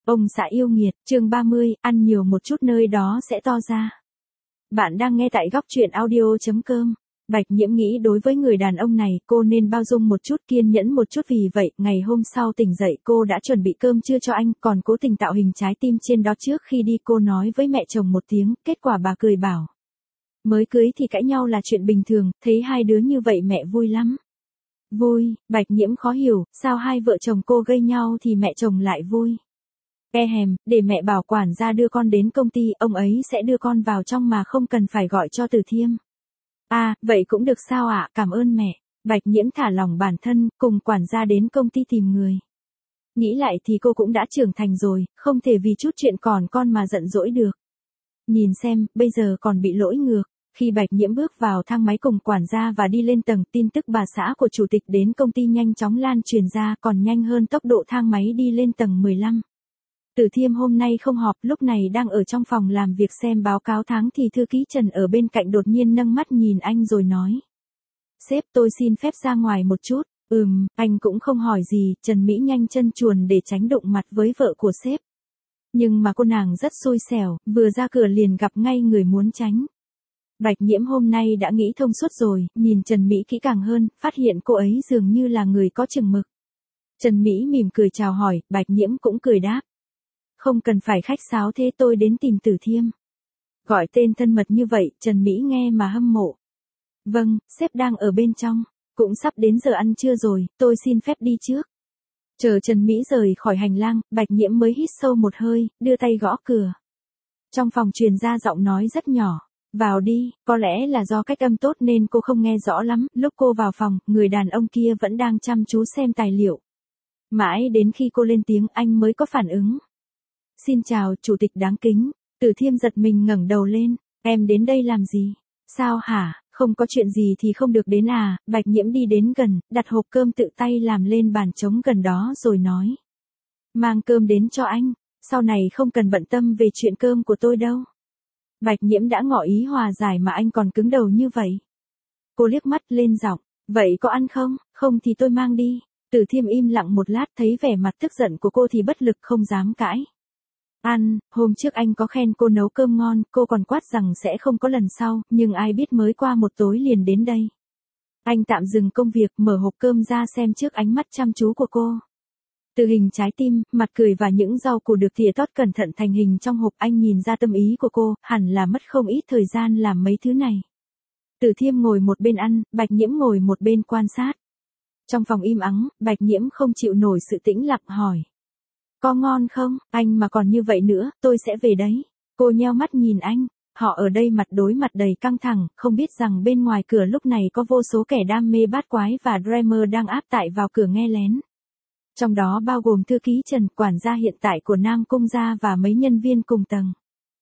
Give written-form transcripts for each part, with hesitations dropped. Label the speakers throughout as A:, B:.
A: Ông xã yêu nghiệt, chương 30, ăn nhiều một chút nơi đó sẽ to ra. Bạn đang nghe tại góc truyện audio.com. Bạch Nhiễm nghĩ đối với người đàn ông này cô nên bao dung một chút, kiên nhẫn một chút, vì vậy ngày hôm sau tỉnh dậy cô đã chuẩn bị cơm trưa cho anh, còn cố tình tạo hình trái tim trên đó. Trước khi đi cô nói với mẹ chồng một tiếng, kết quả bà cười bảo. Mới cưới thì cãi nhau là chuyện bình thường, thấy hai đứa như vậy mẹ vui lắm. Vui, Bạch Nhiễm khó hiểu, sao hai vợ chồng cô gây nhau thì mẹ chồng lại vui. Để mẹ bảo quản gia đưa con đến công ty, ông ấy sẽ đưa con vào trong mà không cần phải gọi cho Từ Thiêm. À, vậy cũng được sao ạ, cảm ơn mẹ. Bạch Nhiễm thả lỏng bản thân, cùng quản gia đến công ty tìm người. Nghĩ lại thì cô cũng đã trưởng thành rồi, không thể vì chút chuyện còn con mà giận dỗi được. Nhìn xem, bây giờ còn bị lỗi ngược. Khi Bạch Nhiễm bước vào thang máy cùng quản gia và đi lên tầng, tin tức bà xã của chủ tịch đến công ty nhanh chóng lan truyền ra, còn nhanh hơn tốc độ thang máy đi lên tầng 15. Từ Thiêm hôm nay không họp, lúc này đang ở trong phòng làm việc xem báo cáo tháng thì thư ký Trần ở bên cạnh đột nhiên nâng mắt nhìn anh rồi nói. Sếp, tôi xin phép ra ngoài một chút. Anh cũng không hỏi gì, Trần Mỹ nhanh chân chuồn để tránh đụng mặt với vợ của sếp. Nhưng mà cô nàng rất xui xẻo, vừa ra cửa liền gặp ngay người muốn tránh. Bạch Nhiễm hôm nay đã nghĩ thông suốt rồi, nhìn Trần Mỹ kỹ càng hơn, phát hiện cô ấy dường như là người có chừng mực. Trần Mỹ mỉm cười chào hỏi, Bạch Nhiễm cũng cười đáp. Không cần phải khách sáo thế, tôi đến tìm Từ Thiêm. Gọi tên thân mật như vậy, Trần Mỹ nghe mà hâm mộ. Vâng, sếp đang ở bên trong, cũng sắp đến giờ ăn trưa rồi, tôi xin phép đi trước. Chờ Trần Mỹ rời khỏi hành lang, Bạch Nhiễm mới hít sâu một hơi, đưa tay gõ cửa. Trong phòng truyền ra giọng nói rất nhỏ. Vào đi, có lẽ là do cách âm tốt nên cô không nghe rõ lắm. Lúc cô vào phòng, người đàn ông kia vẫn đang chăm chú xem tài liệu. Mãi đến khi cô lên tiếng anh mới có phản ứng. Xin chào, chủ tịch đáng kính. Từ Thiêm giật mình ngẩng đầu lên. Em đến đây làm gì? Sao hả? Không có chuyện gì thì không được đến à? Bạch Nhiễm đi đến gần, đặt hộp cơm tự tay làm lên bàn trống gần đó rồi nói. Mang cơm đến cho anh, sau này không cần bận tâm về chuyện cơm của tôi đâu. Bạch Nhiễm đã ngỏ ý hòa giải mà anh còn cứng đầu như vậy. Cô liếc mắt lên giọng, vậy có ăn không? Không thì tôi mang đi. Từ Thiêm im lặng một lát, thấy vẻ mặt tức giận của cô thì bất lực không dám cãi. Ăn, hôm trước anh có khen cô nấu cơm ngon, cô còn quát rằng sẽ không có lần sau, nhưng ai biết mới qua một tối liền đến đây. Anh tạm dừng công việc, mở hộp cơm ra xem trước ánh mắt chăm chú của cô. Từ hình trái tim, mặt cười và những rau củ được thìa tót cẩn thận thành hình trong hộp, anh nhìn ra tâm ý của cô, hẳn là mất không ít thời gian làm mấy thứ này. Từ Thiêm ngồi một bên ăn, Bạch Nhiễm ngồi một bên quan sát. Trong phòng im ắng, Bạch Nhiễm không chịu nổi sự tĩnh lặng hỏi. Có ngon không? Anh mà còn như vậy nữa, tôi sẽ về đấy. Cô nheo mắt nhìn anh, họ ở đây mặt đối mặt đầy căng thẳng, không biết rằng bên ngoài cửa lúc này có vô số kẻ đam mê bát quái và dreamer đang áp tại vào cửa nghe lén. Trong đó bao gồm thư ký Trần, quản gia hiện tại của Nam Cung gia và mấy nhân viên cùng tầng.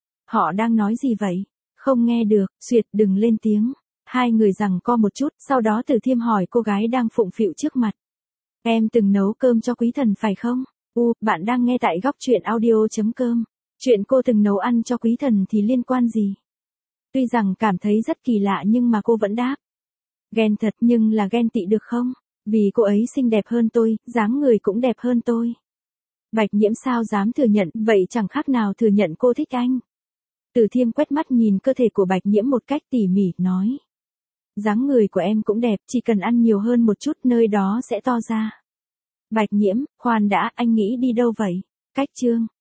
A: Họ đang nói gì vậy? Không nghe được, Duyệt đừng lên tiếng. Hai người giằng co một chút, sau đó Từ Thiêm hỏi cô gái đang phụng phịu trước mặt. Em từng nấu cơm cho quý thần phải không? Bạn đang nghe tại góc truyện audio.com. Chuyện cô từng nấu ăn cho quý thần thì liên quan gì? Tuy rằng cảm thấy rất kỳ lạ nhưng mà cô vẫn đáp. Ghen thật, nhưng là ghen tị được không? Vì cô ấy xinh đẹp hơn tôi, dáng người cũng đẹp hơn tôi. Bạch Nhiễm sao dám thừa nhận, vậy chẳng khác nào thừa nhận cô thích anh. Từ Thiêm quét mắt nhìn cơ thể của Bạch Nhiễm một cách tỉ mỉ, nói. Dáng người của em cũng đẹp, chỉ cần ăn nhiều hơn một chút nơi đó sẽ to ra. Bạch Nhiễm, khoan đã, anh nghĩ đi đâu vậy? Cách chương.